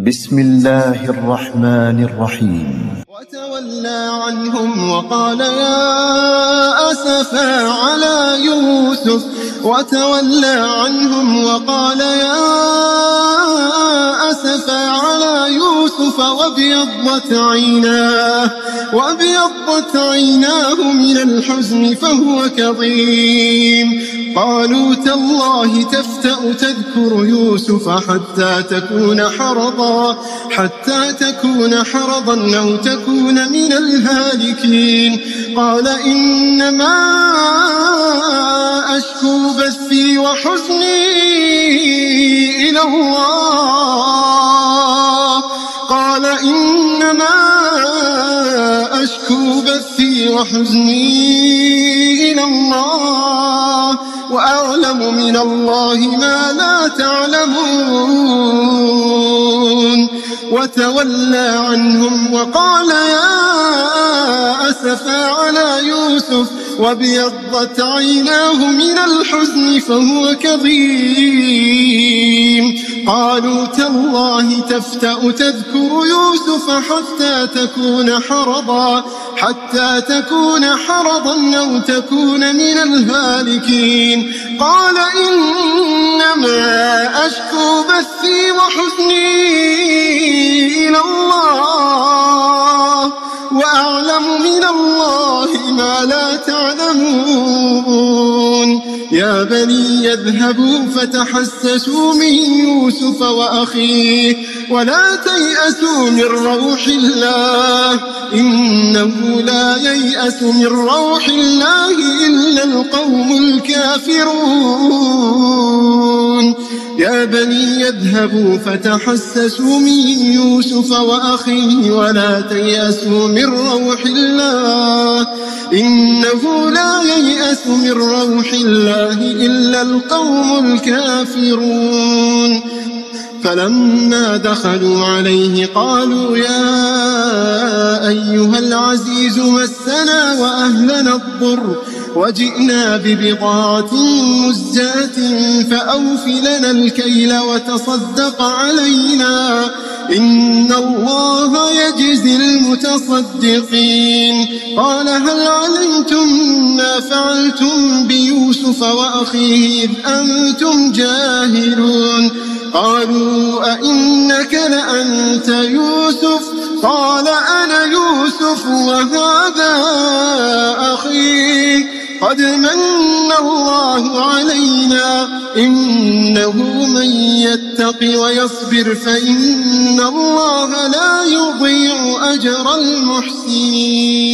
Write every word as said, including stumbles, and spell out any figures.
بسم الله الرحمن الرحيم. وتولى عنهم وقال يا أسفا على يوسف وتولى عنهم وقال يا أسفا على يوسف وابيضت عيناه وابيضت عيناه من الحزن فهو كظيم. قالوا تالله تفتأ تذكر يوسف حتى تكون حرضا حتى تكون حرضا أو تكون من الهالكين. قال إنما أشكو بثي وحزني إلى الله قال إنما أشكو بثي وحزني إلى الله وأعلم من الله ما لا تعلمون. وتولى عنهم وقال يا أسفا على يوسف وابيضت عيناه من الحزن فهو كظيم. قالوا تالله تفتأ تذكر يوسف حتى تكون حرضا حتى تكون حرضا أو تكون من الهالكين. قال إنما أشكو بثي وحزني إلى الله وأعلم من الله ما لا تعلمون. يا بني يذهبوا فتحسسوا من يوسف وأخيه ولا تيأسوا من روح الله إنه لا ييأس من روح الله إلا القوم الكافرون. يا بني يذهبوا فتحسسوا من يوسف وأخيه ولا تيأسوا من روح الله إنه لا ييأس من روح الله إلا القوم الكافرون. فلما دخلوا عليه قالوا يا أيها العزيز مسنا وأهلنا الضر وجئنا ببضاعة مزجاة فأوف لنا الكيل وتصدق علينا إن الله يجزي المتصدقين. قال هل علمتم ما فعلتم بيوسف وأخيه إذ أنتم جاهلون. قالوا أئنك لأنت يوسف قال أنا يوسف وهذا أخي قد من الله علينا إنه من يتق ويصبر فإن الله لا يضيع أجر المحسنين.